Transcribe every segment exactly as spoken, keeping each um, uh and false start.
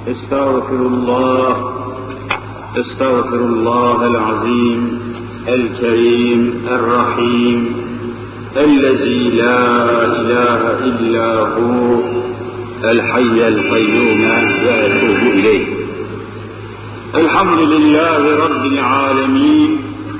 استغفر الله استغفر الله العظيم الكريم الرحيم الذي لا إله إلا هو الحي القيوم وأتوب إليه. الحمد لله رب العالمين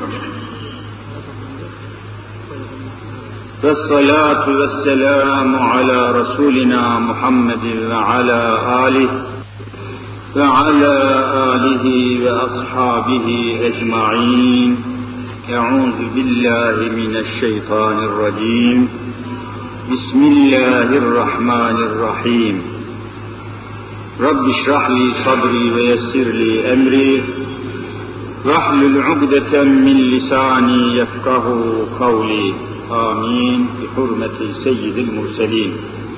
والصلاة والسلام على رسولنا محمد وعلى آله وعلى آله وأصحابه أجمعين. أعوذ بالله من الشيطان الرجيم. بسم الله الرحمن الرحيم. رب اشرح لي صدري ويسر لي أمري واحلل عقدة من لساني يفقه قولي. آمين بحرمة سيد المرسلين.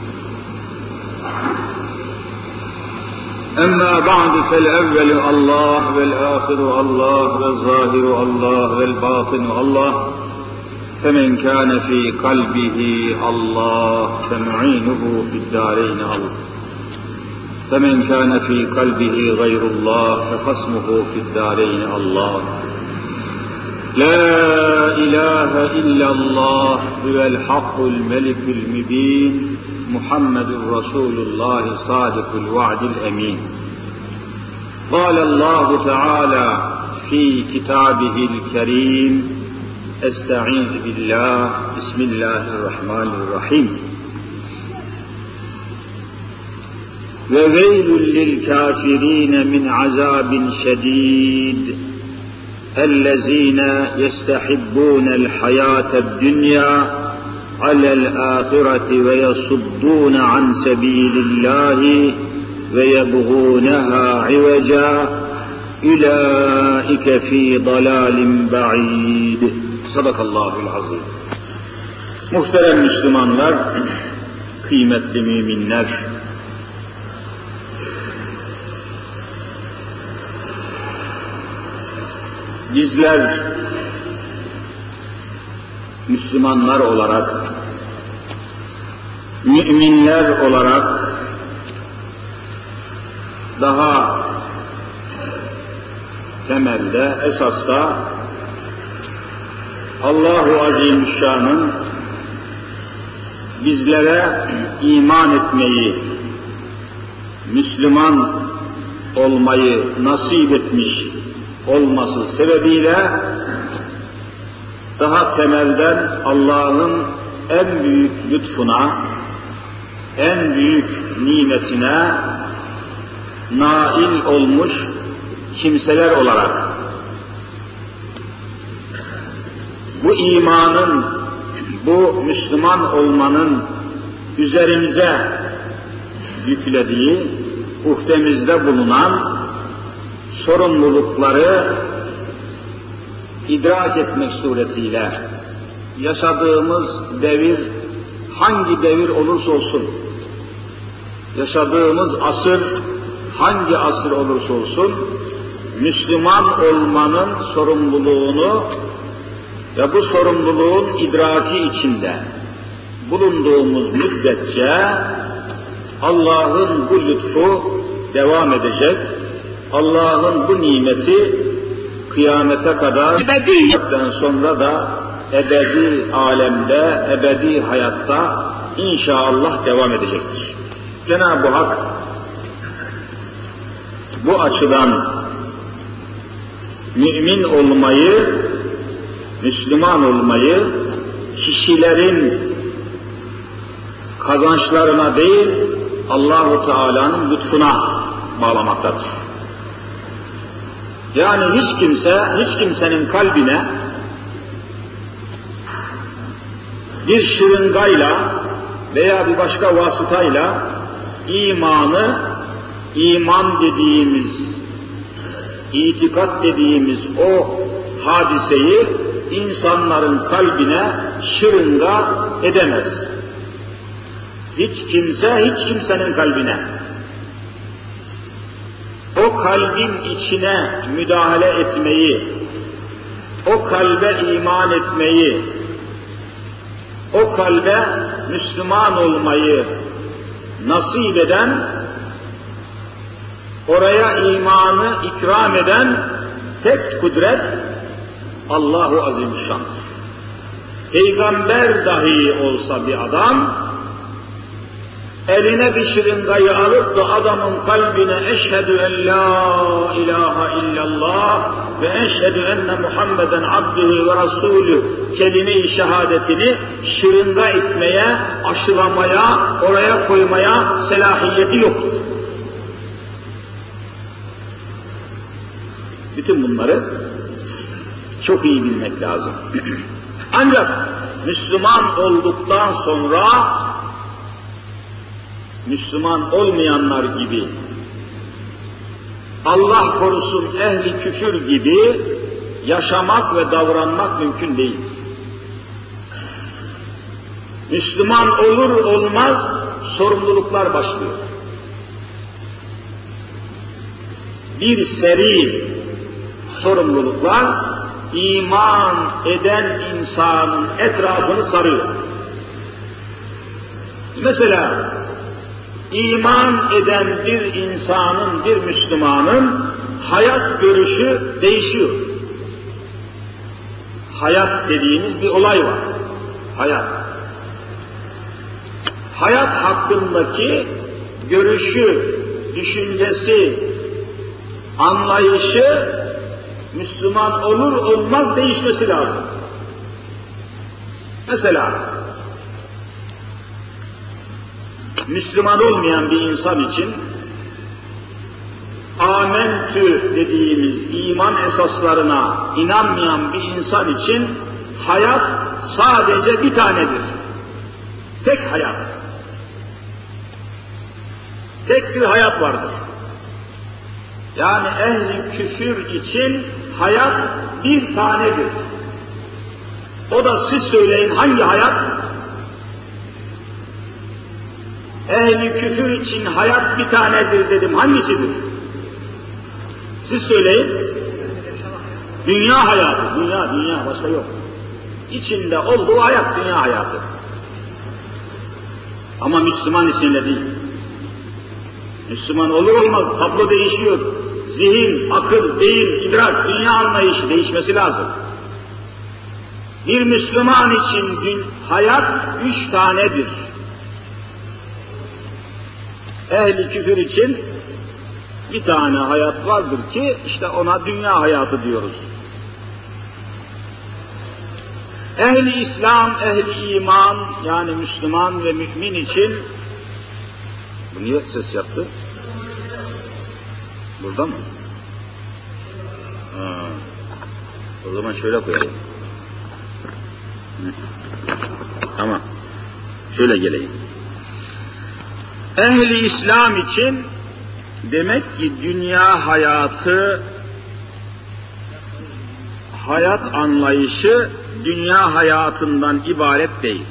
أما بعد فالأول الله والآخر الله والظاهر الله والباطن الله، فمن كان في قلبه الله فمعينه في الدارين الله، فمن كان في قلبه غير الله فخصمه في الدارين الله. لا إله إلا الله هو الحق الملك المبين محمد رسول الله صادق الوعد الأمين. قال الله تعالى في كتابه الكريم: استعيذ بالله بسم الله الرحمن الرحيم. وويل للكافرين من عذاب شديد الذين يستحبون الحياة الدنيا على الآخرة ويصدون عن سبيل الله ويبغونها عوجا أولئك في ضلال بعيد. Sadakallahul azim. Muhterem Müslümanlar, kıymetli müminler, bizler Müslümanlar olarak, müminler olarak daha temelde, esasda Allah-u Azimüşşan'ın bizlere iman etmeyi, Müslüman olmayı nasip etmiş olması sebebiyle daha temelden Allah'ın en büyük lütfuna, en büyük nimetine nail olmuş kimseler olarak bu imanın, bu Müslüman olmanın üzerimize yüklediği, uhdemizde bulunan sorumlulukları idrak etmek suretiyle yaşadığımız devir hangi devir olursa olsun, yaşadığımız asır hangi asır olursa olsun, Müslüman olmanın sorumluluğunu ve bu sorumluluğun idraki içinde bulunduğumuz müddetçe Allah'ın bu lütfu devam edecek, Allah'ın bu nimeti kıyamete kadar, ebediyetten sonra da ebedi alemde, ebedi hayatta inşallah devam edecektir. Cenab-ı Hak bu açıdan mümin olmayı, Müslüman olmayı kişilerin kazançlarına değil, Allah-u Teala'nın lütfuna bağlamaktadır. Yani hiç kimse, hiç kimsenin kalbine bir şırıngayla veya bir başka vasıtayla imanı, iman dediğimiz, itikat dediğimiz o hadiseyi insanların kalbine şırınga edemez. Hiç kimse, hiç kimsenin kalbine. O kalbin içine müdahale etmeyi, o kalbe iman etmeyi, o kalbe Müslüman olmayı nasip eden oraya imanı ikram eden tek kudret Allah-u Azimüşşan'dır. Peygamber dahi olsa bir adam, eline bir şırıngayı alıp da adamın kalbine eşhedü en la ilahe illallah ve eşhedü enne Muhammeden abdühü ve rasulü kelime-i şehadetini şırınga etmeye, aşılamaya, oraya koymaya selahiyeti yoktur. Bütün bunları çok iyi bilmek lazım. Ancak Müslüman olduktan sonra Müslüman olmayanlar gibi, Allah korusun ehli küfür gibi yaşamak ve davranmak mümkün değil. Müslüman olur olmaz sorumluluklar başlıyor. Bir seri sorumluluklar iman eden insanın etrafını sarıyor. Mesela İman eden bir insanın, bir Müslümanın hayat görüşü değişiyor. Hayat dediğimiz bir olay var. Hayat. Hayat hakkındaki görüşü, düşüncesi, anlayışı Müslüman olur olmaz değişmesi lazım. Mesela Müslüman olmayan bir insan için âmentü dediğimiz iman esaslarına inanmayan bir insan için hayat sadece bir tanedir. Tek hayat. Tek bir hayat vardır. Yani ehli küfür için hayat bir tanedir. O da siz söyleyin hangi hayat? Ehli küfür için hayat bir tanedir dedim. Hangisidir? Siz söyleyin. Dünya hayatı. Dünya, dünya. Başka yok. İçinde olduğu hayat dünya hayatı. Ama Müslüman içinde değil. Müslüman olur olmaz tablo değişiyor. Zihin, akıl, beyin, idrak, dünya anlayışı değişmesi lazım. Bir Müslüman için hayat üç tanedir. Ehli küfür için bir tane hayat vardır ki işte ona dünya hayatı diyoruz. Ehli İslam, ehli iman yani Müslüman ve mümin için bu niye ses yaptı? Burada mı? Ha. O zaman şöyle koyayım. Tamam. Şöyle geleyim. Ehli İslam için demek ki dünya hayatı, hayat anlayışı dünya hayatından ibaret değil.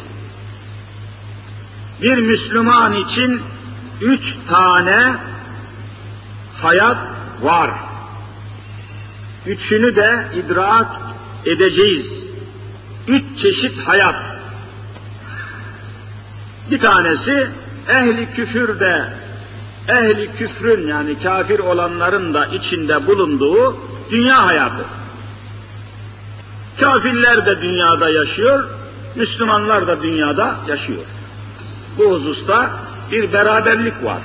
Bir Müslüman için üç tane hayat var. Üçünü de idrak edeceğiz. Üç çeşit hayat. Bir tanesi ehli küfürde, ehli küfrün yani kafir olanların da içinde bulunduğu dünya hayatı. Kafirler de dünyada yaşıyor, Müslümanlar da dünyada yaşıyor. Bu hususta bir beraberlik var.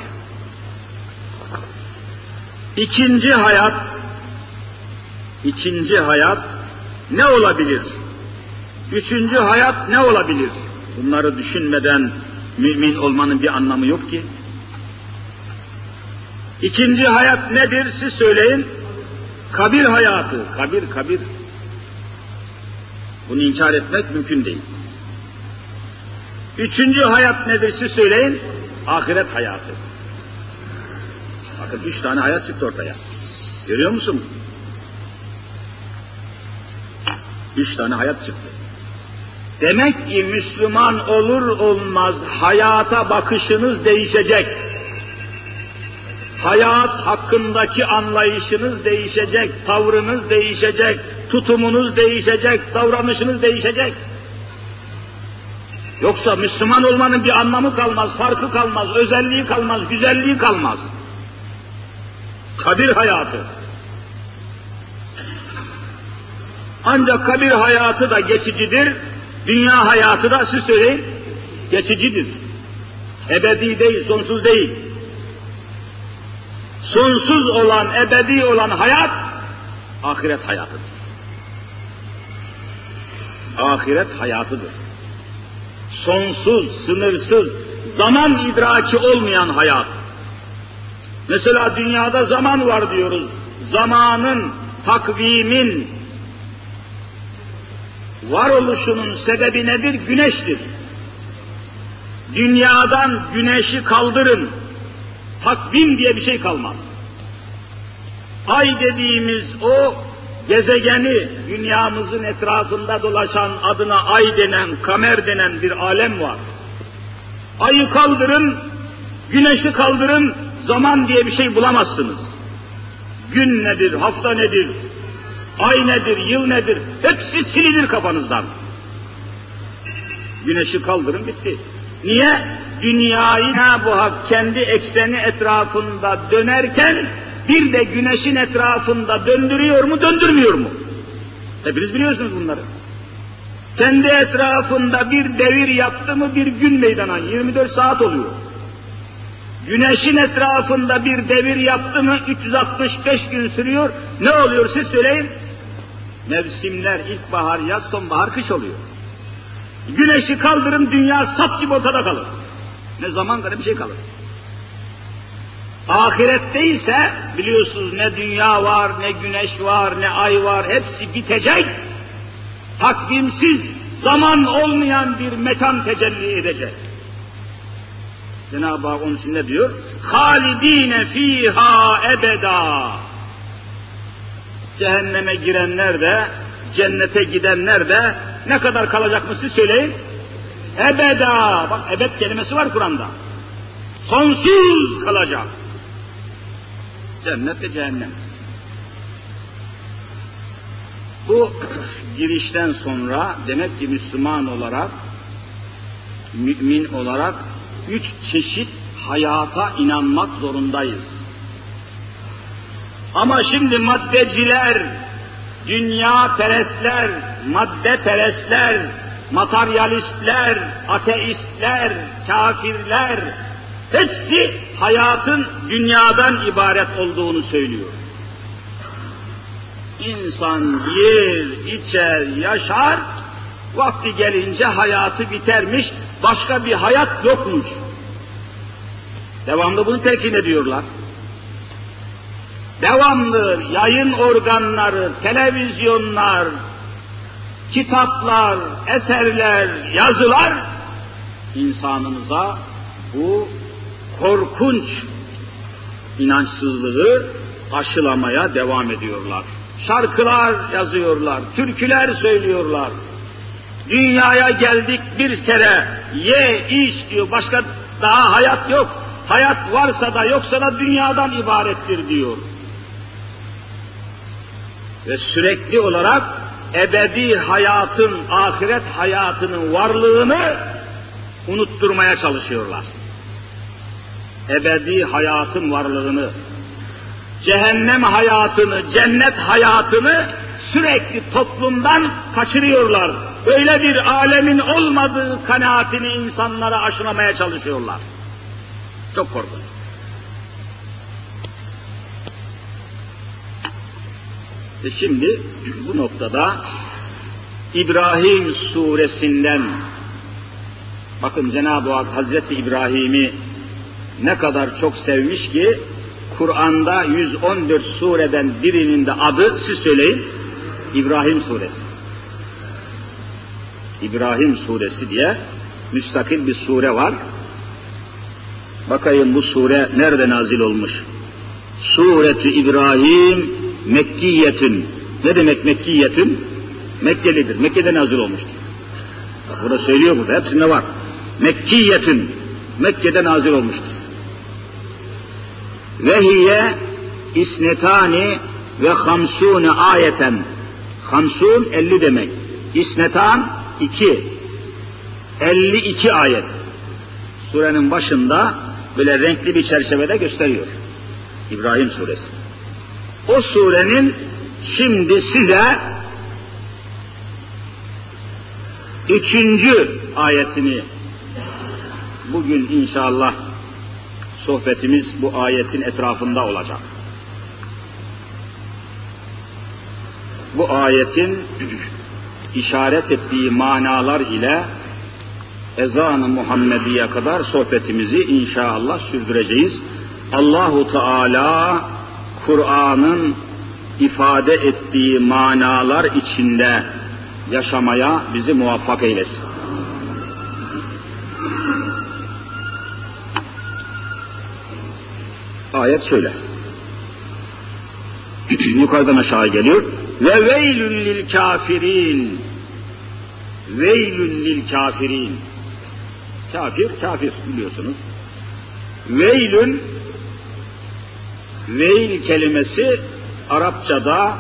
İkinci hayat, ikinci hayat ne olabilir? Üçüncü hayat ne olabilir? Bunları düşünmeden mümin olmanın bir anlamı yok ki. İkinci hayat nedir? Siz söyleyin. Kabir hayatı. Kabir, kabir. Bunu inkar etmek mümkün değil. Üçüncü hayat nedir? Siz söyleyin. Ahiret hayatı. Bakın üç tane hayat çıktı ortaya. Görüyor musun? Üç tane hayat çıktı. Demek ki Müslüman olur olmaz hayata bakışınız değişecek. Hayat hakkındaki anlayışınız değişecek, tavrınız değişecek, tutumunuz değişecek, davranışınız değişecek. Yoksa Müslüman olmanın bir anlamı kalmaz, farkı kalmaz, özelliği kalmaz, güzelliği kalmaz. Kabir hayatı. Ancak kabir hayatı da geçicidir, dünya hayatı da siz söyleyin, geçicidir. Ebedi değil, sonsuz değil. Sonsuz olan, ebedi olan hayat, ahiret hayatıdır. Ahiret hayatıdır. Sonsuz, sınırsız, zaman idraki olmayan hayat. Mesela dünyada zaman var diyoruz. Zamanın, takvimin, varoluşunun sebebi nedir? Güneştir. Dünyadan güneşi kaldırın, takvim diye bir şey kalmaz. Ay dediğimiz o gezegeni, dünyamızın etrafında dolaşan, adına ay denen, kamer denen bir alem var. Ayı kaldırın, güneşi kaldırın, zaman diye bir şey bulamazsınız. Gün nedir, hafta nedir, ay nedir, yıl nedir, hepsi silinir kafanızdan. Güneşi kaldırın, bitti. Niye? Dünyayı Cenab-ı Hak kendi ekseni etrafında dönerken bir de güneşin etrafında döndürüyor mu, döndürmüyor mu? Hepiniz biliyorsunuz bunları. Kendi etrafında bir devir yaptı mı bir gün meydana, yirmi dört saat oluyor. Güneşin etrafında bir devir yaptı mı üç yüz altmış beş gün sürüyor. Ne oluyor siz söyleyin? Mevsimler ilkbahar, yaz, sonbahar, kış oluyor. Güneşi kaldırın, dünya sap gibi ortada kalır. Ne zaman kadar bir şey kalır. Ahirette ise biliyorsunuz ne dünya var, ne güneş var, ne ay var, hepsi bitecek. Takvimsiz, zaman olmayan bir mekan tecelli edecek. Cenab-ı Hak onun için ne diyor? Halidine fiha ebeda. Cehenneme girenler de, cennete gidenler de ne kadar kalacak mı siz söyleyin? Ebeda. Bak ebed kelimesi var Kur'an'da. Sonsuz kalacak. Cennet ve cehennem. Bu girişten sonra demek ki Müslüman olarak, mümin olarak üç çeşit hayata inanmak zorundayız. Ama şimdi maddeciler, dünya perestler, madde perestler, materyalistler, ateistler, kafirler, hepsi hayatın dünyadan ibaret olduğunu söylüyor. İnsan yer, içer, yaşar, vakti gelince hayatı bitermiş, başka bir hayat yokmuş. Devamlı bunu telkin ediyorlar. Devamlı yayın organları, televizyonlar, kitaplar, eserler, yazılar insanımıza bu korkunç inançsızlığı aşılamaya devam ediyorlar. Şarkılar yazıyorlar, türküler söylüyorlar. Dünyaya geldik bir kere, ye, iç diyor, başka daha hayat yok. Hayat varsa da yoksa da dünyadan ibarettir diyor. Ve sürekli olarak ebedi hayatın, ahiret hayatının varlığını unutturmaya çalışıyorlar. Ebedi hayatın varlığını, cehennem hayatını, cennet hayatını sürekli toplumdan kaçırıyorlar. Öyle bir alemin olmadığı kanaatini insanlara aşılamaya çalışıyorlar. Çok korkunç. İşte şimdi bu noktada İbrahim suresinden, bakın Cenab-ı Hak Hazreti İbrahim'i ne kadar çok sevmiş ki Kur'an'da yüz on dört sureden birinin de adı, siz söyleyin, İbrahim suresi. İbrahim suresi diye müstakil bir sure var. Bakayım bu sure nerede nazil olmuş? Sure-i İbrahim Mekkiyetün. Ne demek Mekkiyetün? Mekkelidir. Mekke'de nazil olmuştur. Burada söylüyor burada. Hepsinde var. Mekkiyetün. Mekke'de nazil olmuştur. Ve hiye isnetani ve hamsune ayeten. Hamsun elli demek. İsnetan iki. Elli iki ayet. Surenin başında böyle renkli bir çerçevede gösteriyor. İbrahim suresi. o surenin şimdi size üçüncü ayetini bugün inşallah sohbetimiz bu ayetin etrafında olacak. Bu ayetin işaret ettiği manalar ile ezan-ı Muhammediye kadar sohbetimizi inşallah sürdüreceğiz. Allahu Teala Kur'an'ın ifade ettiği manalar içinde yaşamaya bizi muvaffak eylesin. Ayet şöyle. Yukarıdan aşağı geliyor. Ve veylün lil kafirin. Veylün lil kafirin. Kafir, kafir biliyorsunuz. Veylün, veil kelimesi Arapçada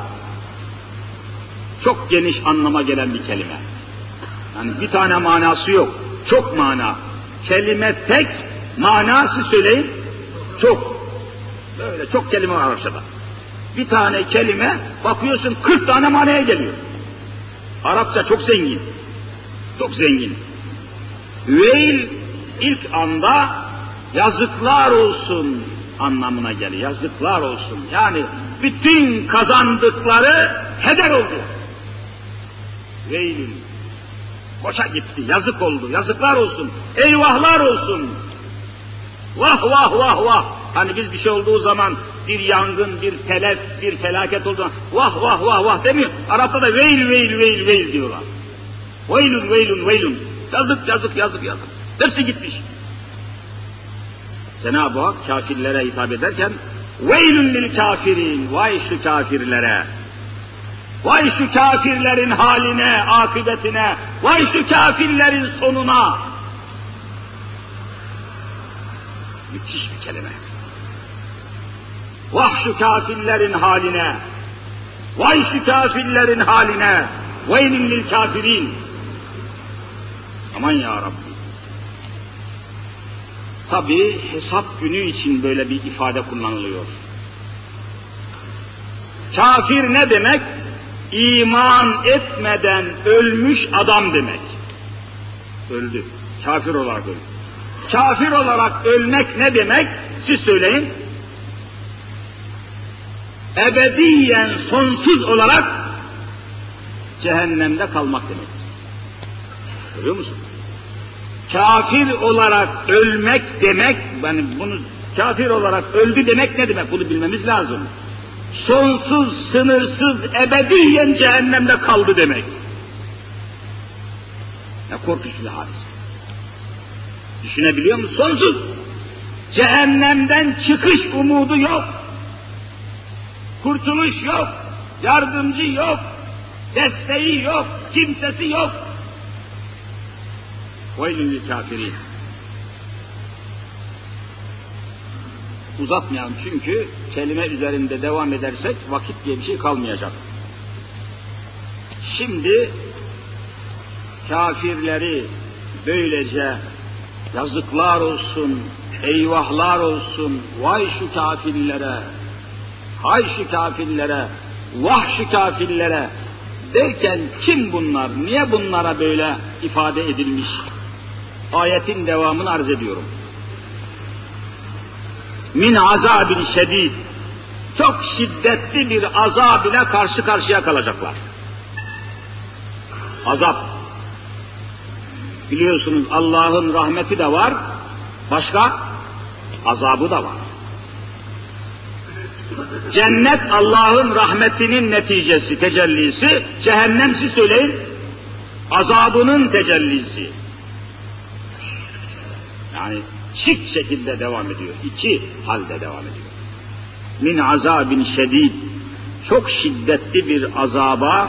çok geniş anlama gelen bir kelime. Yani bir tane manası yok. Çok mana. Kelime tek, manası söyleyin çok. Böyle çok kelime var Arapçada. Bir tane kelime bakıyorsun kırk tane manaya geliyor. Arapça çok zengin. Çok zengin. Veil ilk anda yazıklar olsun anlamına geliyor. Yazıklar olsun. Yani bütün kazandıkları heder oldu. Veilin. Boşa gitti. Yazık oldu. Yazıklar olsun. Eyvahlar olsun. Vah vah vah vah. Hani biz bir şey olduğu zaman bir yangın, bir telef, bir felaket olduğu zaman vah vah vah vah demiyor. Arap'ta da veil veil veil veil diyorlar. Veylun veylun veylun. Yazık yazık yazık yazık. Hepsi gitmiş. Cenab-ı Hak kafirlere hitap ederken veylun lil kafirin. Vay şu kafirlere. Vay şu kafirlerin haline, akıbetine. Vay şu kafirlerin sonuna. Müthiş bir kelime. Vah şu kafirlerin haline. Vay şu kafirlerin haline. Veylun lil kafirin. Aman ya Rabbi. Tabi hesap günü için böyle bir ifade kullanılıyor. Kafir ne demek? İman etmeden ölmüş adam demek. Öldü. Kafir olarak öldü. Kafir olarak ölmek ne demek? Siz söyleyin. Ebediyen sonsuz olarak cehennemde kalmak demektir. Görüyor musun? Kafir olarak ölmek demek, yani bunu kafir olarak öldü demek ne demek? Bunu bilmemiz lazım. Sonsuz, sınırsız, ebediyen cehennemde kaldı demek. Ne korkunç bir hadise. Düşünebiliyor musun? Sonsuz. Cehennemden çıkış umudu yok. Kurtuluş yok. Yardımcı yok. Desteği yok. Kimsesi yok. Veylün lil kafirin. Uzatmayalım çünkü kelime üzerinde devam edersek vakit diye bir şey kalmayacak. Şimdi kafirleri böylece yazıklar olsun, eyvahlar olsun, vay şu kafirlere, hay şu kafirlere, vah şu kafirlere derken kim bunlar, niye bunlara böyle ifade edilmiş? Ayetin devamını arz ediyorum. Min azabin şedid. Çok şiddetli bir azab ile karşı karşıya kalacaklar. Azap. Biliyorsunuz Allah'ın rahmeti de var, başka azabı da var. Cennet Allah'ın rahmetinin neticesi, tecellisi, cehennem siz söyleyin, azabının tecellisi. Yani çift şekilde devam ediyor, iki halde devam ediyor. Min azabin şedid, çok şiddetli bir azaba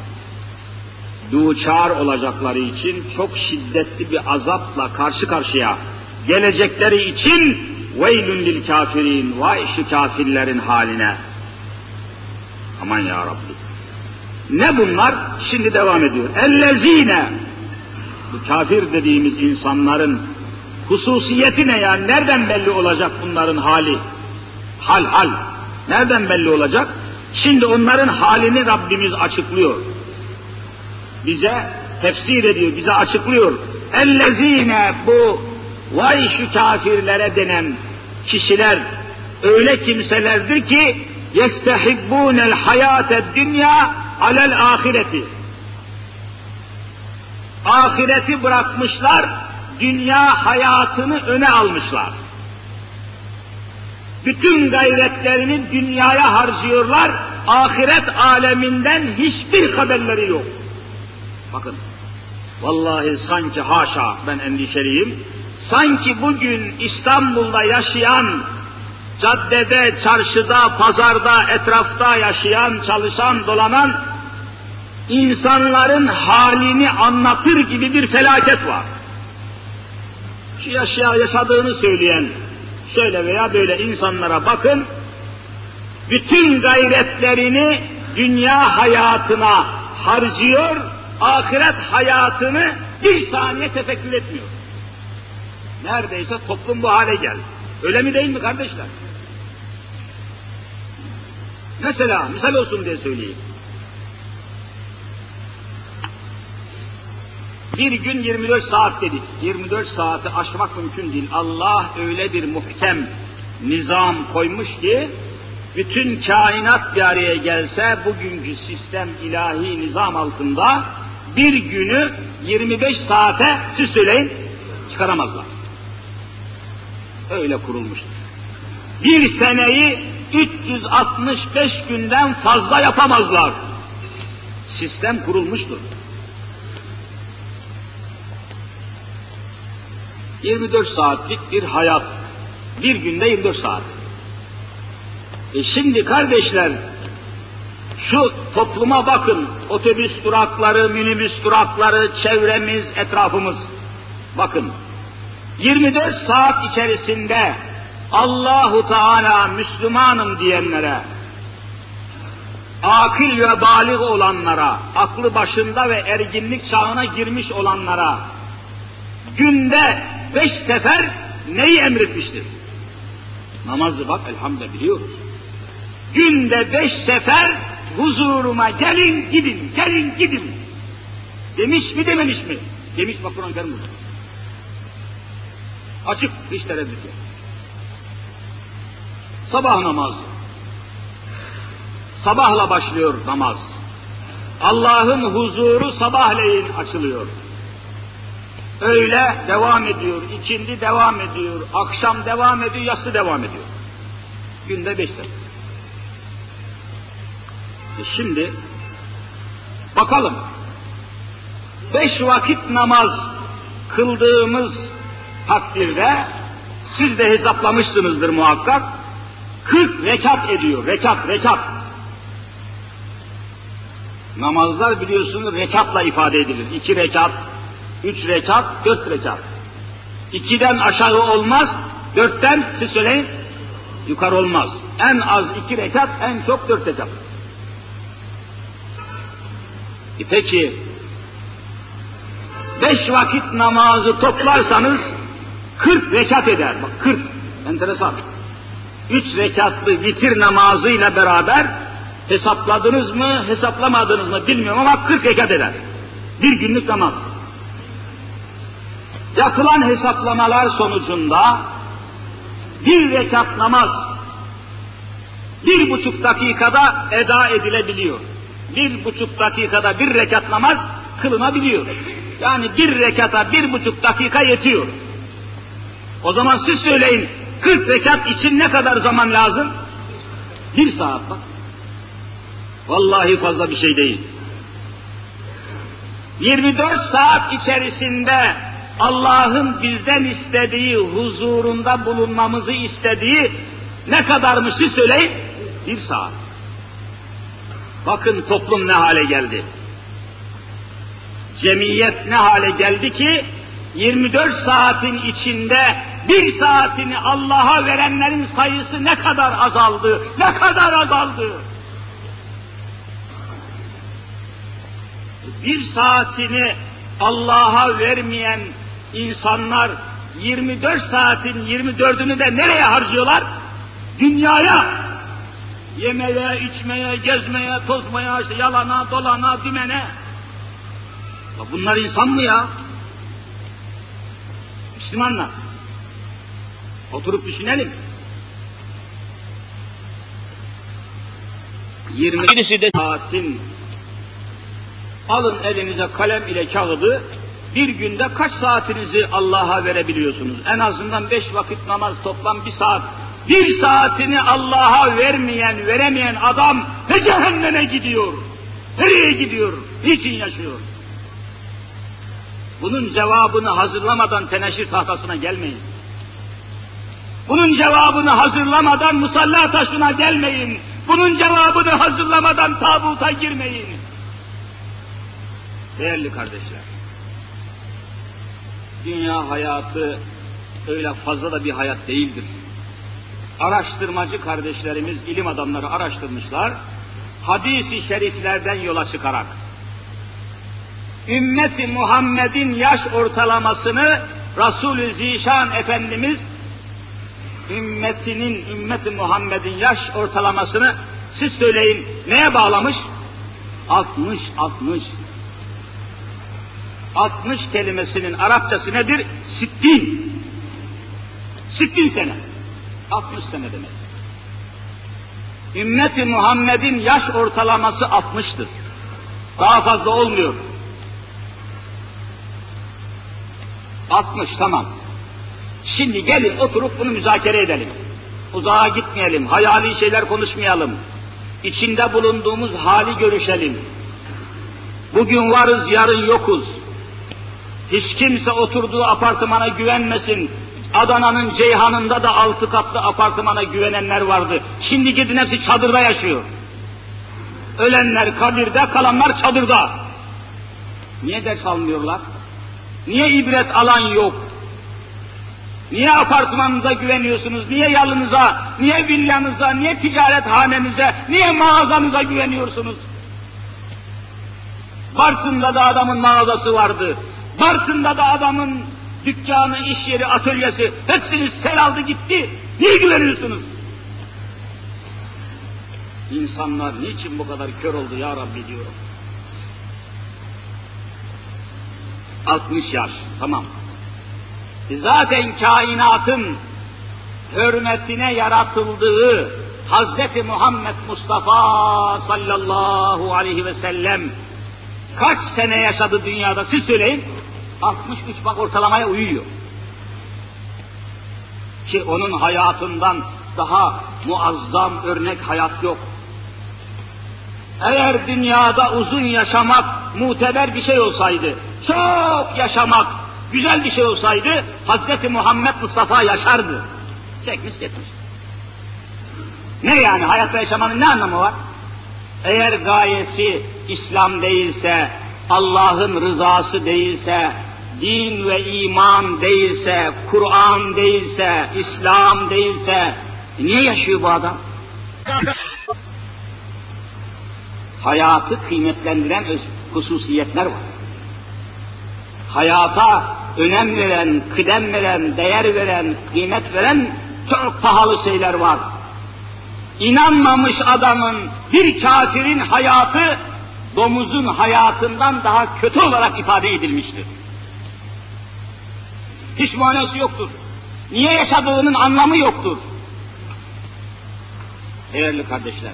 duçar olacakları için, çok şiddetli bir azapla karşı karşıya gelecekleri için veylün lil kafirin, vay şu kafirlerin haline. Aman ya Rabbi. Ne bunlar? Şimdi devam ediyor. Ellezine, bu kafir dediğimiz insanların hususiyeti ne ya? Nereden belli olacak bunların hali? Hal hal. Nereden belli olacak? Şimdi onların halini Rabbimiz açıklıyor. Bize tefsir ediyor, bize açıklıyor. Ellezine, bu vay şu kafirlere denen kişiler öyle kimselerdir ki yestehibbûnel hayâted dünya alel ahireti. Ahireti bırakmışlar, dünya hayatını öne almışlar. Bütün gayretlerini dünyaya harcıyorlar, ahiret aleminden hiçbir haberleri yok. Bakın, vallahi sanki haşa, ben endişeliyim, sanki bugün İstanbul'da yaşayan, caddede, çarşıda, pazarda, etrafta yaşayan, çalışan, dolanan insanların halini anlatır gibi bir felaket var. Şu yaşaya, yaşadığını söyleyen, şöyle veya böyle insanlara bakın, bütün gayretlerini dünya hayatına harcıyor, ahiret hayatını bir saniye tefekkür etmiyor. Neredeyse toplum bu hale geldi. Öyle mi değil mi kardeşler? Mesela, misal olsun diye söyleyeyim. Bir gün yirmi dört saat dedik. yirmi dört saati aşmak mümkün değil. Allah öyle bir muhkem nizam koymuş ki, bütün kainat bir araya gelse bugünkü sistem ilahi nizam altında bir günü yirmi beş saate, siz söyleyin, çıkaramazlar. Öyle kurulmuştur. Bir seneyi üç yüz altmış beş günden fazla yapamazlar. Sistem kurulmuştur. yirmi dört saatlik bir hayat. Bir günde yirmi dört saat. E şimdi kardeşler, şu topluma bakın, otobüs durakları, minibüs durakları, çevremiz, etrafımız. Bakın, yirmi dört saat içerisinde Allahu Teala Müslümanım diyenlere, akıl ve bâlig olanlara, aklı başında ve erginlik çağına girmiş olanlara, günde beş sefer neyi emretmiştir? Namazı bak, elhamdülillah biliyoruz. Günde beş sefer huzuruma gelin gidin, gelin gidin. Demiş mi dememiş mi? Demiş, bak Kur'an-ı Kerim burada. Açık, hiç tereddüt yok. Sabah namazı. Sabahla başlıyor namaz. Allah'ın huzuru sabahleyin açılıyor. Öğle devam ediyor, ikindi devam ediyor, akşam devam ediyor, yatsı devam ediyor. Günde beş sefer. E şimdi bakalım, beş vakit namaz kıldığımız takdirde, siz de hesaplamışsınızdır muhakkak, kırk rekat ediyor, rekat, rekat. Namazlar biliyorsunuz rekatla ifade edilir. İki rekat, üç rekat, dört rekat. İkiden aşağı olmaz, dörtten, siz söyleyin, yukarı olmaz. En az iki rekat, en çok dört rekat. E peki, beş vakit namazı toplarsanız kırk rekat eder. Bak kırk, enteresan. Üç rekatlı vitir namazıyla beraber hesapladınız mı, hesaplamadınız mı bilmiyorum ama kırk rekat eder. Bir günlük namaz. Yapılan hesaplamalar sonucunda bir rekat namaz bir buçuk dakikada eda edilebiliyor. Bir buçuk dakikada bir rekat namaz kılınabiliyor. Yani bir rekata bir buçuk dakika yetiyor. O zaman siz söyleyin, kırk rekat için ne kadar zaman lazım? Bir saat bak. Vallahi fazla bir şey değil. yirmi dört saat içerisinde Allah'ın bizden istediği, huzurunda bulunmamızı istediği ne kadarmış siz söyleyin? Bir saat. Bakın toplum ne hale geldi. Cemiyet ne hale geldi ki yirmi dört saatin içinde bir saatini Allah'a verenlerin sayısı ne kadar azaldı, ne kadar azaldı. Bir saatini Allah'a vermeyen insanlar yirmi dört saatin yirmi dördünü de nereye harcıyorlar? Dünyaya. Yemeye, içmeye, gezmeye, tozmaya, işte yalana, dolana, dümene. Ya bunlar insan mı ya? Müslümanlar. Oturup düşünelim. yirmi saatin alın elinize kalem ile kağıdı, bir günde kaç saatinizi Allah'a verebiliyorsunuz? En azından beş vakit namaz, toplam bir saat. Bir saatini Allah'a vermeyen, veremeyen adam ne cehenneme gidiyor, nereye gidiyor, niçin yaşıyor? Bunun cevabını hazırlamadan teneşir tahtasına gelmeyin. Bunun cevabını hazırlamadan musalla taşına gelmeyin. Bunun cevabını hazırlamadan tabuta girmeyin. Değerli kardeşler, dünya hayatı öyle fazla da bir hayat değildir. Araştırmacı kardeşlerimiz, ilim adamları araştırmışlar, hadis-i şeriflerden yola çıkarak, ümmeti Muhammed'in yaş ortalamasını Resul-i Zişan Efendimiz, ümmetinin, ümmeti Muhammed'in yaş ortalamasını siz söyleyin, neye bağlamış? altmış, altmış. altmış kelimesinin Arapçası nedir? Sittin. Sittin sene. altmış sene demek. Ümmeti Muhammed'in yaş ortalaması altmıştır. Daha fazla olmuyor. altmış, tamam. Şimdi gelin oturup bunu müzakere edelim. Uzağa gitmeyelim, hayali şeyler konuşmayalım. İçinde bulunduğumuz hali görüşelim. Bugün varız, yarın yokuz. Hiç kimse oturduğu apartmana güvenmesin. Adana'nın Ceyhan'ında da altı katlı apartmana güvenenler vardı. Şimdi gidin hepsi çadırda yaşıyor. Ölenler kabirde, kalanlar çadırda. Niye ders almıyorlar? Niye ibret alan yok? Niye apartmanınıza güveniyorsunuz? Niye yalınıza, niye villanıza, niye ticaret hanenize, niye mağazanıza güveniyorsunuz? Bartın'da da adamın mağazası vardı. Bartın'da da adamın dükkanı, iş yeri, atölyesi, hepsini sel aldı gitti. Niye güveniyorsunuz? İnsanlar niçin bu kadar kör oldu ya Rabbi diyorum. altmış yaş, tamam. Zaten kainatın hürmetine yaratıldığı Hazreti Muhammed Mustafa sallallahu aleyhi ve sellem kaç sene yaşadı dünyada siz söyleyin? altmış üç, bak ortalamaya uyuyor. Ki onun hayatından daha muazzam örnek hayat yok. Eğer dünyada uzun yaşamak muteber bir şey olsaydı, çok yaşamak güzel bir şey olsaydı, Hazreti Muhammed Mustafa yaşardı. Çekmiş gitmiş. Ne yani, hayatta yaşamanın ne anlamı var? Eğer gayesi İslam değilse, Allah'ın rızası değilse, din ve iman değilse, Kur'an değilse, İslam değilse, niye yaşıyor bu adam? Hayatı kıymetlendiren hususiyetler var. Hayata önem veren, kıdem veren, değer veren, kıymet veren çok pahalı şeyler var. İnanmamış adamın, bir kafirin hayatı domuzun hayatından daha kötü olarak ifade edilmiştir. Hiç manası yoktur. Niye yaşadığının anlamı yoktur. Değerli kardeşler,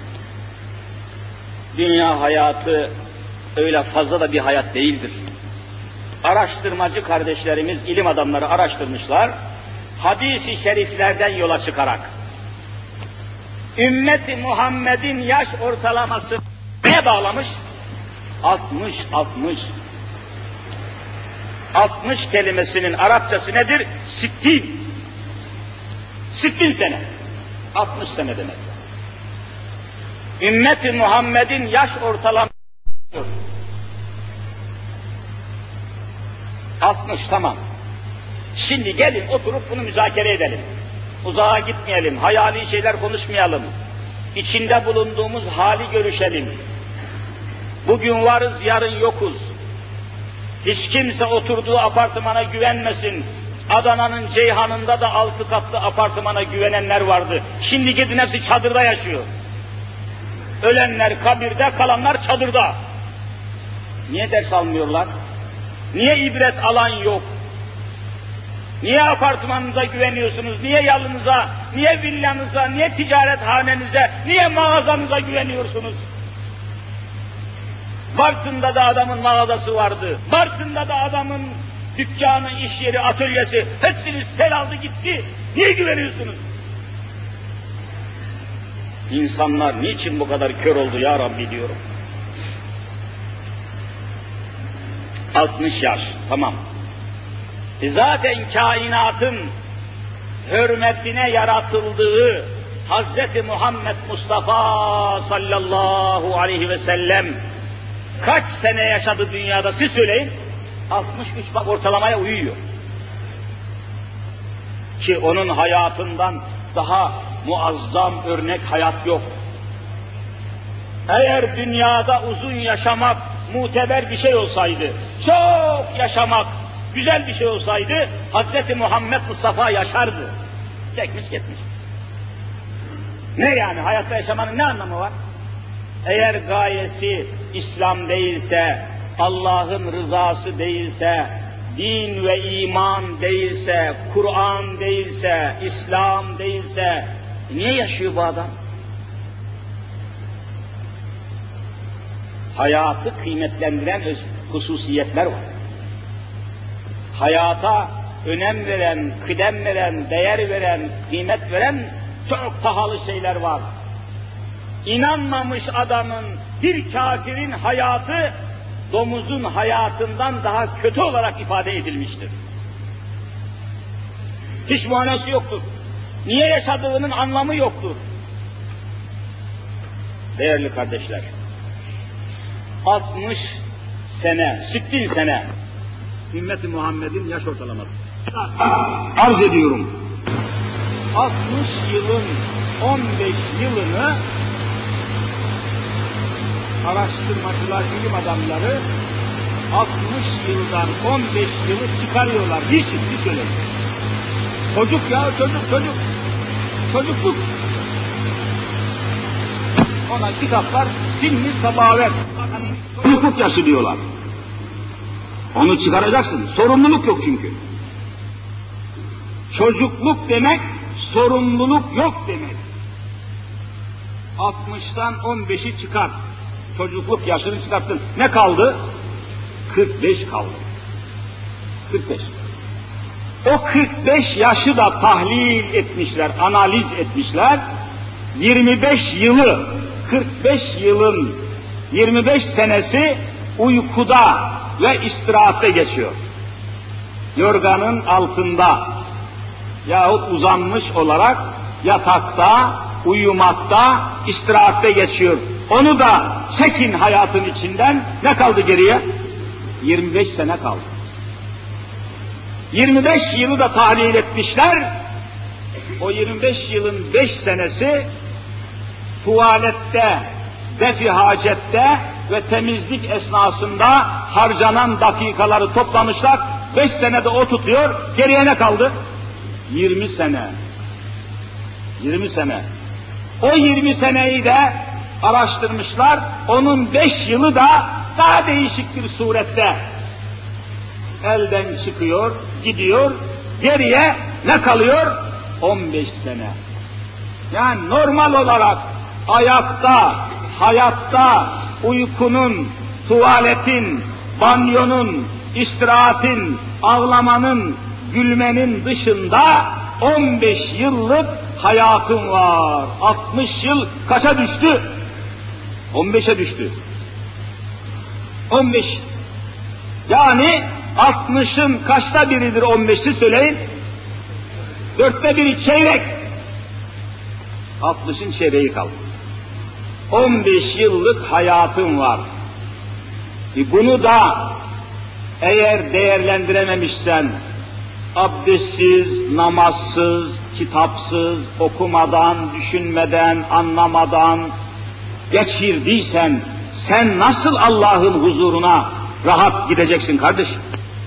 dünya hayatı öyle fazla da bir hayat değildir. Araştırmacı kardeşlerimiz, ilim adamları araştırmışlar, hadis-i şeriflerden yola çıkarak, ümmeti Muhammed'in yaş ortalaması neye bağlamış? altmış, altmış. altmış kelimesinin Arapçası nedir? Sittin. Sittin sene. altmış sene demek. Ümmeti Muhammed'in yaş ortalaması altmış, tamam. Şimdi gelin oturup bunu müzakere edelim. Uzağa gitmeyelim, hayali şeyler konuşmayalım. İçinde bulunduğumuz hali görüşelim. Bugün varız, yarın yokuz. Hiç kimse oturduğu apartmana güvenmesin. Adana'nın Ceyhan'ında da altı katlı apartmana güvenenler vardı. Şimdi gidin hepsi çadırda yaşıyor. Ölenler kabirde, kalanlar çadırda. Niye ders almıyorlar? Niye ibret alan yok? Niye apartmanınıza güveniyorsunuz? Niye yalınıza, niye villanıza, niye ticaret hanenize, niye mağazanıza güveniyorsunuz? Bartın'da da adamın mağazası vardı. Bartın'da da adamın dükkanı, iş yeri, atölyesi, hepsini sel aldı gitti. Niye güveniyorsunuz? İnsanlar niçin bu kadar kör oldu ya Rabbi diyorum. altmış yaş, tamam. E zaten kainatın hürmetine yaratıldığı Hazreti Muhammed Mustafa sallallahu aleyhi ve sellem kaç sene yaşadı dünyada siz söyleyin? altmış üç, bak ortalamaya uyuyor. Ki onun hayatından daha muazzam örnek hayat yok. Eğer dünyada uzun yaşamak muteber bir şey olsaydı, çok yaşamak güzel bir şey olsaydı, Hazreti Muhammed Mustafa yaşardı. Çekmiş gitmiş. Ne yani, hayatta yaşamanın ne anlamı var? Eğer gayesi İslam değilse, Allah'ın rızası değilse, din ve iman değilse, Kur'an değilse, İslam değilse, niye yaşıyor bu adam? Hayatı kıymetlendiren öz hususiyetler var. Hayata önem veren, kıdem veren, değer veren, kıymet veren çok pahalı şeyler var. İnanmamış adamın, bir kafirin hayatı, domuzun hayatından daha kötü olarak ifade edilmiştir. Hiç manası yoktur. Niye yaşadığının anlamı yoktur. Değerli kardeşler, altmış sene, sittin sene, Ümmet-i Muhammed'in yaş ortalaması. Arz ediyorum. altmış yılın on beş yılını araştırmacılar, bilim adamları altmış yıldan on beş yılı çıkarıyorlar. Niçin? Bir söyleyin. Çocuk ya, çocuk, çocuk. Çocukluk. Ona kitaplar sinni sabavet. Çocukluk yaşı diyorlar. Onu çıkaracaksın. Sorumluluk yok çünkü. Çocukluk demek, sorumluluk yok demek. altmıştan on beşi çıkar. Çocukluk yaşını çıkartsın. Ne kaldı? kırk beş kaldı. kırk beş. O kırk beş yaşı da tahlil etmişler, analiz etmişler. yirmi beş yılı, kırk beş yılın yirmi beş senesi uykuda ve istirahatte geçiyor. Yorganın altında yahut uzanmış olarak yatakta, uyumakta, istirahatte geçiyor. Onu da çekin hayatın içinden, ne kaldı geriye? yirmi beş sene kaldı. yirmi beş yılı da tahlil etmişler. O yirmi beş yılın beş senesi tuvalette, defi hacette ve temizlik esnasında harcanan dakikaları toplamışlar. beş senede o tutuyor. Geriye ne kaldı? yirmi sene. yirmi sene. O yirmi seneyi de araştırmışlar. Onun beş yılı da daha değişik bir surette elden çıkıyor, gidiyor. Geriye ne kalıyor? on beş sene. Yani normal olarak ayakta, hayatta, uykunun, tuvaletin, banyonun, istirahatin, ağlamanın, gülmenin dışında on beş yıllık hayatım var. altmış yıl kaça düştü? on beşe düştü. on beş. Yani altmışın kaçta biridir on beşi söyleyin? Dörtte biri çeyrek. altmışın çeyreği kaldı. on beş yıllık hayatım var. E bunu da eğer değerlendirememişsen, abdestsiz, namazsız, kitapsız, okumadan, düşünmeden, anlamadan geçirdiysen, sen nasıl Allah'ın huzuruna rahat gideceksin kardeşim?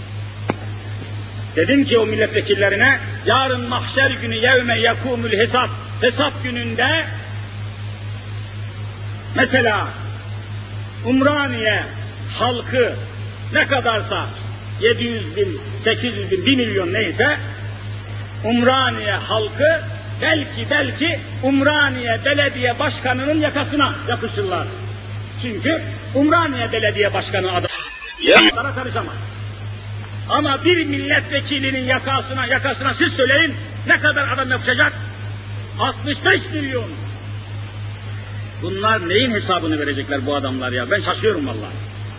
Dedim ki o milletvekillerine, yarın mahşer günü yevme yakumul hesap, hesap gününde Mesela Umraniye halkı ne kadarsa yedi yüz bin, sekiz yüz bin, bir milyon neyse Umraniye halkı belki belki Umraniye Belediye Başkanı'nın yakasına yapışırlar. Çünkü Umraniye Belediye Başkanı adamlara karışamaz. Ama bir milletvekilinin yakasına yakasına siz söyleyin ne kadar adam yapacak? altmış beş milyon. Bunlar neyin hesabını verecekler bu adamlar ya? Ben şaşıyorum vallahi.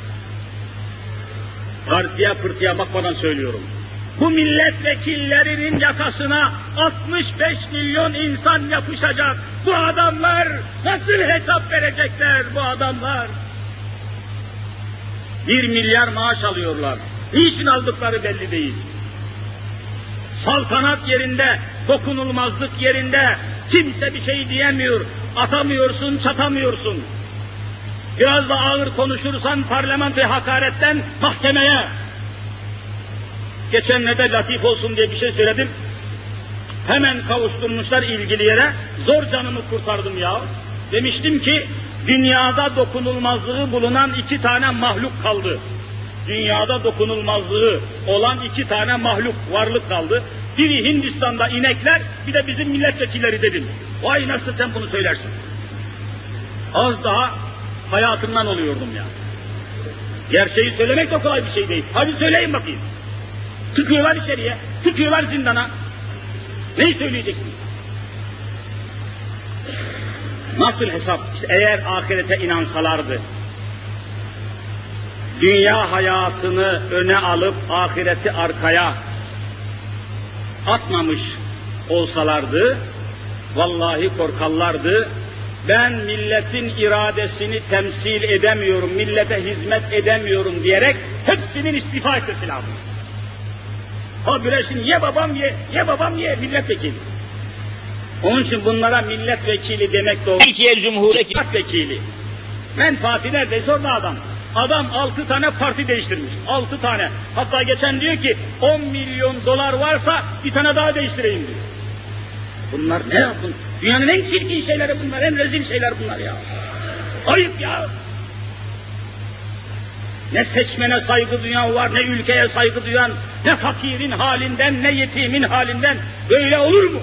Partiye pırtıya bakmadan söylüyorum. Bu milletvekillerinin yakasına altmış beş milyon insan yapışacak. Bu adamlar nasıl hesap verecekler bu adamlar? Bir milyar maaş alıyorlar. Niçin aldıkları belli değil. Saltanat yerinde, dokunulmazlık yerinde kimse bir şey diyemiyor. Atamıyorsun, çatamıyorsun. Biraz da ağır konuşursan parlamentoya hakaretten mahkemeye. Geçenlerde latif olsun diye bir şey söyledim. Hemen kavuşturmuşlar ilgili yere. Zor canımı kurtardım ya. Demiştim ki dünyada dokunulmazlığı bulunan iki tane mahluk kaldı. Dünyada dokunulmazlığı olan iki tane mahluk, varlık kaldı. Biri Hindistan'da inekler, bir de bizim milletvekilleri dedim. Vay nasıl sen bunu söylersin? Az daha hayatımdan oluyordum ya. Gerçeği söylemek de kolay bir şey değil. Hadi söyleyin bakayım. Tıkıyorlar içeriye, tıkıyorlar zindana. Neyi söyleyeceksin? Nasıl hesap? İşte eğer ahirete inansalardı, dünya hayatını öne alıp ahireti arkaya atmamış olsalardı, vallahi korkarlardı. Ben milletin iradesini temsil edemiyorum, millete hizmet edemiyorum diyerek hepsinin istifa etmesi lazım. Ha bilesin ye babam ye, ye babam ye milletvekili. Onun için bunlara milletvekili demek doğru. Türkiye Cumhuriyeti Milletvekili. Menfaati neredeyse orada adam. Adam altı tane parti değiştirmiş. Altı tane. Hatta geçen diyor ki on milyon dolar varsa bir tane daha değiştireyim diyor. Bunlar ne yapın? Dünyanın en çirkin şeyleri bunlar, en rezil şeyler bunlar ya. Ayıp ya. Ne seçmene saygı duyan var, ne ülkeye saygı duyan, ne fakirin halinden, ne yetimin halinden. Böyle olur mu?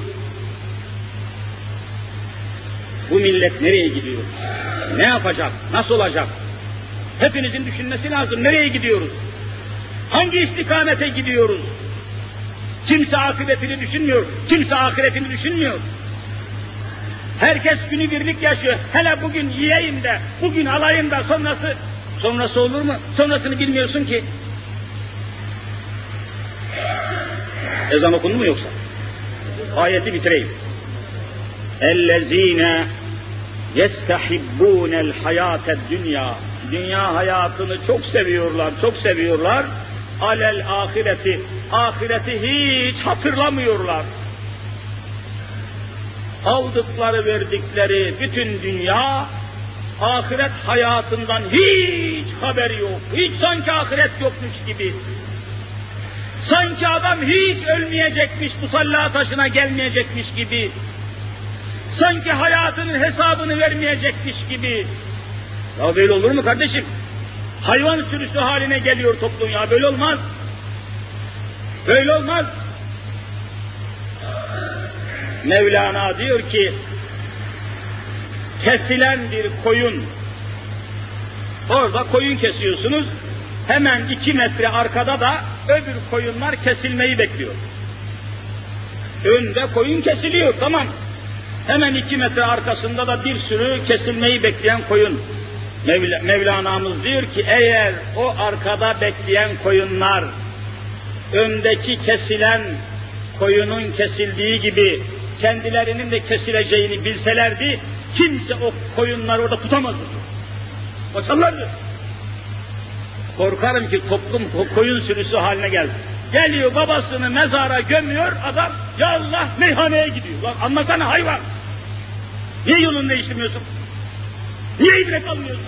Bu millet nereye gidiyor? Ne yapacak? Nasıl olacak? Hepinizin düşünmesi lazım. Nereye gidiyoruz? Hangi istikamete gidiyoruz? Kimse akıbetini düşünmüyor, kimse ahiretini düşünmüyor. Herkes günübirlik yaşıyor. Hele bugün yiyeyim de, bugün alayım da sonrası, sonrası olur mu? Sonrasını bilmiyorsun ki. Ezan okundu mu yoksa? Ayeti bitireyim. اَلَّذ۪ينَ يَسْتَحِبُّونَ الْحَيَاةَ الدُّنْيَا Dünya hayatını çok seviyorlar, çok seviyorlar. Alel ahireti, ahireti hiç hatırlamıyorlar. Aldıkları, verdikleri bütün dünya, ahiret hayatından hiç haberi yok. Hiç sanki ahiret yokmuş gibi. Sanki adam hiç ölmeyecekmiş, musalla taşına gelmeyecekmiş gibi. Sanki hayatının hesabını vermeyecekmiş gibi. Ya böyle olur mu kardeşim? Hayvan sürüsü haline geliyor toplum ya, böyle olmaz. Böyle olmaz. Mevlana diyor ki, kesilen bir koyun, orada koyun kesiyorsunuz, hemen iki metre arkada da öbür koyunlar kesilmeyi bekliyor. Önde koyun kesiliyor, tamam. Hemen iki metre arkasında da bir sürü kesilmeyi bekleyen koyun. Mevla, Mevlana'mız diyor ki, eğer o arkada bekleyen koyunlar, öndeki kesilen koyunun kesildiği gibi kendilerinin de kesileceğini bilselerdi, kimse o koyunları orada tutamazdı. Koşarlardı. Korkarım ki toplum koyun sürüsü haline geldi. Geliyor babasını mezara gömüyor adam, ya Allah meyhaneye gidiyor. Lan anlasana hayvan. Niye yolunu değiştirmiyorsun? Niye ibret almıyorsun?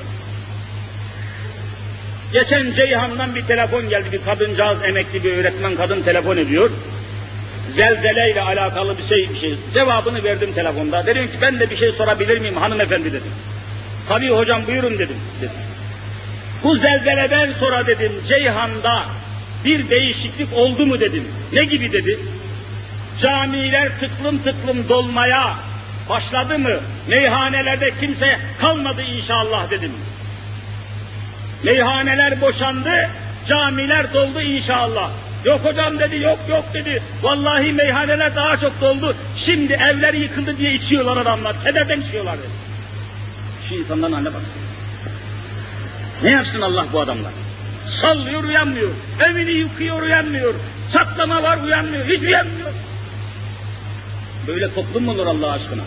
Geçen Ceyhan'dan bir telefon geldi, bir kadıncağız, emekli bir öğretmen kadın telefon ediyor. Zelzeleyle alakalı bir şey, bir şey. Cevabını verdim telefonda. Dedim ki ben de bir şey sorabilir miyim hanımefendi dedim. Tabii hocam buyurun dedim. dedim. Bu zelzeleden sonra dedim Ceyhan'da bir değişiklik oldu mu dedim. Ne gibi dedi? Camiler tıklım tıklım dolmaya başladı mı? Meyhanelerde kimse kalmadı inşallah dedim. Meyhaneler boşandı, camiler doldu inşallah. Yok hocam dedi, yok yok dedi. Vallahi meyhaneler daha çok doldu. Şimdi evler yıkıldı diye içiyorlar adamlar. Kederden içiyorlar dedi. Şu insanların haline bak. Ne yapsın Allah bu adamlar? Sallıyor uyanmıyor. Evini yıkıyor uyanmıyor. Çatlama var uyanmıyor. Hiç uyanmıyor. Böyle toplum mu olur Allah aşkına?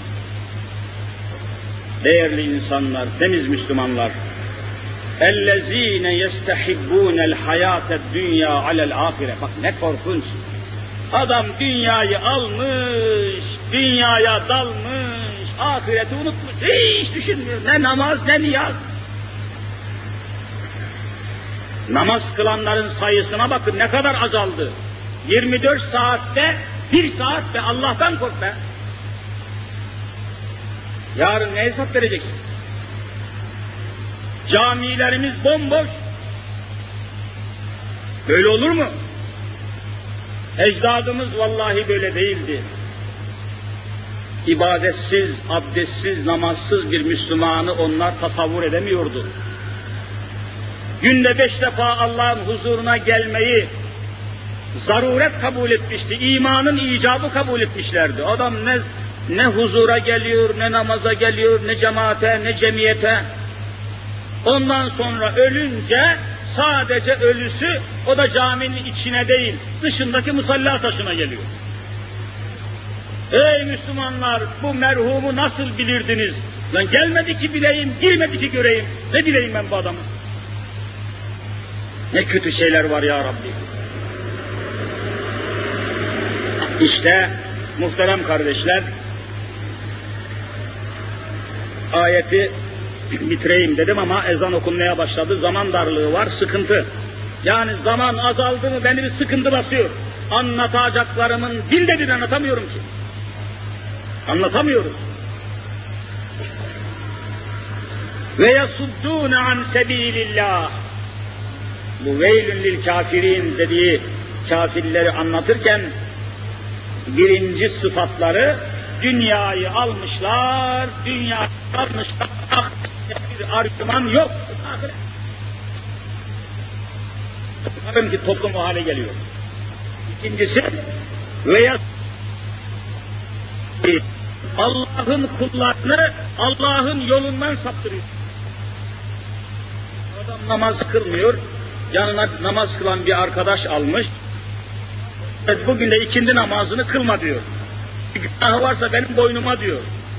Değerli insanlar, temiz Müslümanlar. اَلَّذ۪ينَ يَسْتَحِبُّونَ الْحَيَاةَ الدُّنْيَا عَلَى الْآخِرَةِ. Bak ne korkunç. Adam dünyayı almış, dünyaya dalmış, ahireti unutmuş, hiç düşünmüyor. Ne namaz ne niyaz. Namaz kılanların sayısına bakın ne kadar azaldı. yirmi dört saatte bir saat be, Allah'tan kork be. Yarın ne hesap vereceksin? Camilerimiz bomboş. Böyle olur mu? Ecdadımız vallahi böyle değildi. İbadetsiz, abdestsiz, namazsız bir Müslümanı onlar tasavvur edemiyordu. Günde beş defa Allah'ın huzuruna gelmeyi zaruret kabul etmişti. İmanın icabı kabul etmişlerdi. Adam ne, ne huzura geliyor, ne namaza geliyor, ne cemaate, ne cemiyete. Ondan sonra ölünce sadece ölüsü, o da caminin içine değil, dışındaki musalla taşına geliyor. Ey Müslümanlar, bu merhumu nasıl bilirdiniz? Lan gelmedi ki bileyim, girmedi ki göreyim. Ne bileyim ben bu adamı? Ne kötü şeyler var ya Rabbi. İşte muhterem kardeşler, ayeti bitireyim dedim ama ezan okunmaya başladı. Zaman darlığı var, sıkıntı. Yani zaman azaldı mı beni bir sıkıntı basıyor. Anlatacaklarımın dilde bir anlatamıyorum ki. Anlatamıyoruz. Ve yasuddûne an sebîlillâh. Bu veylün lil kafirin dediği kafirleri anlatırken birinci sıfatları dünyayı almışlar, dünyayı almışlar, bir argüman yok. Bakın ki toplum o hale geliyor. İkincisi veya Allah'ın kullarını Allah'ın yolundan saptırıyor. Adam namaz kılmıyor, yanına namaz kılan bir arkadaş almış. Bugün de ikindi namazını kılma diyor. Bir günahı varsa benim boynuma diyor.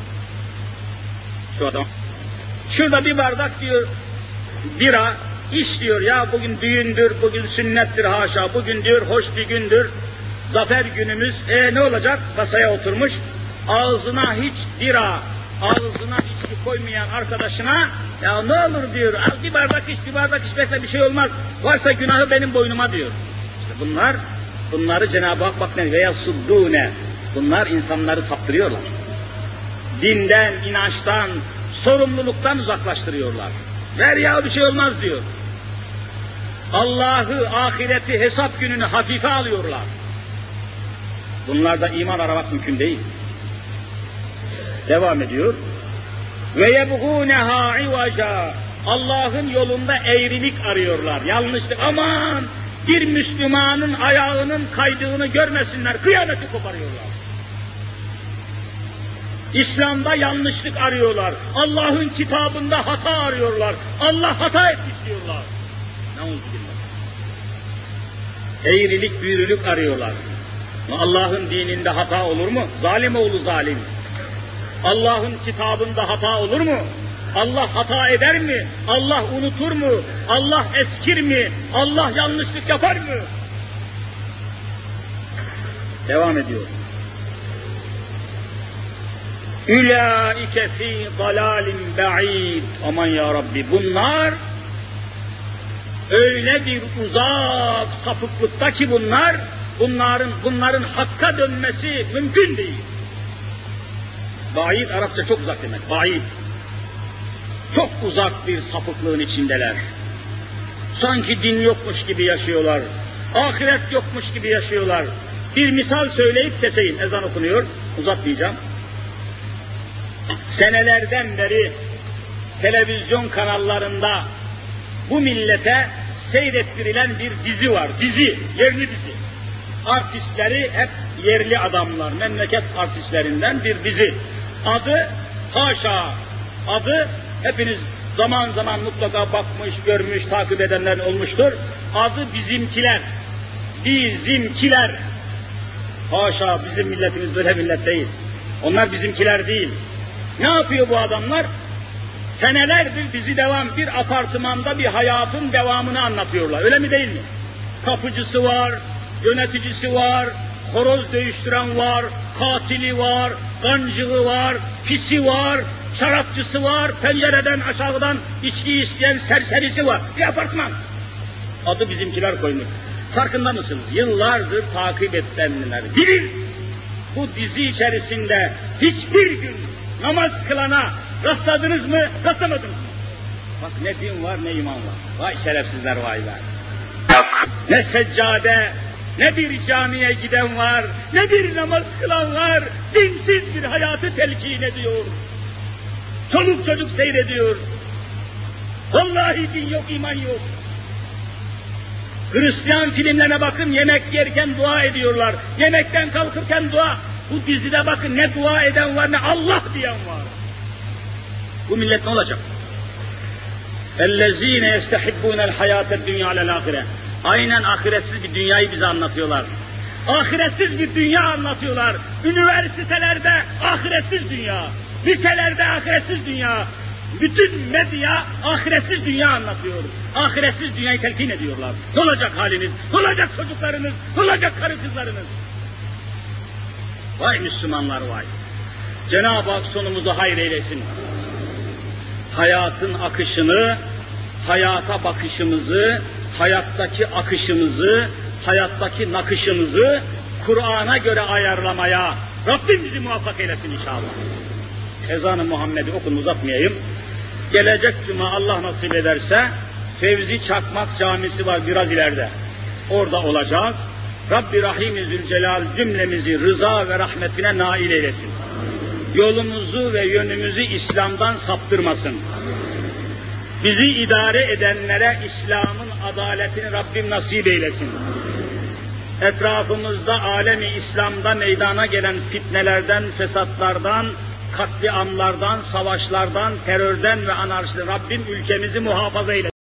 Şu adam. Şurada bir bardak diyor, bira, iç diyor ya bugün düğündür, bugün sünnettir haşa, bugün diyor hoş bir gündür, zafer günümüz, e ne olacak? Masaya oturmuş, ağzına hiç bira, ağzına içki koymayan arkadaşına, ya ne olur diyor, al bir bardak iç, bir bardak içmekle bir şey olmaz, varsa günahı benim boynuma diyor. İşte bunlar, bunları Cenab-ı Hak bak ne veya suddûne, bunlar insanları saptırıyorlar. Dinden, inançtan, sorumluluktan uzaklaştırıyorlar. Ver ya bir şey olmaz diyor. Allah'ı, ahireti, hesap gününü hafife alıyorlar. Bunlarda iman aramak mümkün değil. Devam ediyor. Ve yebğûneha ivaca. Allah'ın yolunda eğrilik arıyorlar. Yanlışlık. Aman bir Müslümanın ayağının kaydığını görmesinler. Kıyameti koparıyorlar. İslam'da yanlışlık arıyorlar. Allah'ın kitabında hata arıyorlar. Allah hata etmiş diyorlar. Neuzbillah. Eğrilik, büyürülük arıyorlar. Allah'ın dininde hata olur mu? Zalim oğlu zalim. Allah'ın kitabında hata olur mu? Allah hata eder mi? Allah unutur mu? Allah eskir mi? Allah yanlışlık yapar mı? Devam ediyor. Ulaike fi dalalin ba'id. Aman ya Rabbi, bunlar öyle bir uzak sapıklıkta ki bunlar, bunların bunların hakka dönmesi mümkün değil. Ba'id Arapça çok uzak demek. Ba'id. çok uzak bir sapıklığın içindeler. Sanki din yokmuş gibi yaşıyorlar, ahiret yokmuş gibi yaşıyorlar. Bir misal söyleyip keseyim, ezan okunuyor, uzatmayacağım. Senelerden beri televizyon kanallarında bu millete seyrettirilen bir dizi var, dizi, yerli dizi. Artistleri hep yerli adamlar, memleket artistlerinden bir dizi. Adı, haşa, adı hepiniz zaman zaman mutlaka bakmış, görmüş, takip edenler olmuştur. Adı Bizimkiler. Bizimkiler. Haşa, bizim milletimiz böyle millet değil. Onlar bizimkiler değil. Ne yapıyor bu adamlar? Senelerdir dizi devam, bir apartmanda bir hayatın devamını anlatıyorlar. Öyle mi değil mi? Kapıcısı var, yöneticisi var, horoz dövüştüren var, katili var, gancığı var, pisi var, şarapçısı var, pencereden aşağıdan içki isteyen serserisi var. Bir apartman. Adı Bizimkiler koymuş. Farkında mısınız? Yıllardır takip edenler bilir. Bu dizi içerisinde hiçbir gün namaz kılana rastladınız mı, rastlamadınız mı? Bak ne din var, ne iman var. Vay şerefsizler, vay be. Ne seccade, ne bir camiye giden var, ne bir namaz kılan var. Dinsiz bir hayatı telkin ediyor. Çoluk çocuk seyrediyor. Vallahi din yok, iman yok. Hristiyan filmlerine bakın, yemek yerken dua ediyorlar. Yemekten kalkırken dua. Bu dizide bakın ne dua eden var, ne Allah diyen var. Bu millet ne olacak? اَلَّذ۪ينَ يَسْتَحِبُّونَ الْحَيَاةَ الدُّنْيَا عَلَى الْآخِرَةِ. Aynen ahiretsiz bir dünyayı bize anlatıyorlar. Ahiretsiz bir dünya anlatıyorlar. Üniversitelerde ahiretsiz dünya, liselerde ahiretsiz dünya, bütün medya ahiretsiz dünya anlatıyor. Ahiretsiz dünyayı telkin ediyorlar. Ne olacak haliniz? Ne olacak çocuklarınız? Ne olacak karı kızlarınız? Vay Müslümanlar vay! Cenab-ı Hak sonumuzu hayır eylesin. Hayatın akışını, hayata bakışımızı, hayattaki akışımızı, hayattaki nakışımızı Kur'an'a göre ayarlamaya Rabbim bizi muvaffak eylesin inşallah. Ezan-ı Muhammed'i okun, uzatmayayım. Gelecek cuma Allah nasip ederse Fevzi Çakmak Camisi var biraz ileride. Orada olacağız. Rabbi Rahim-i Zülcelal cümlemizi rıza ve rahmetine nail eylesin. Yolumuzu ve yönümüzü İslam'dan saptırmasın. Bizi idare edenlere İslam'ın adaletini Rabbim nasip eylesin. Etrafımızda alemi İslam'da meydana gelen fitnelerden, fesatlardan, katliamlardan, savaşlardan, terörden ve anarşiden Rabbim ülkemizi muhafaza eylesin.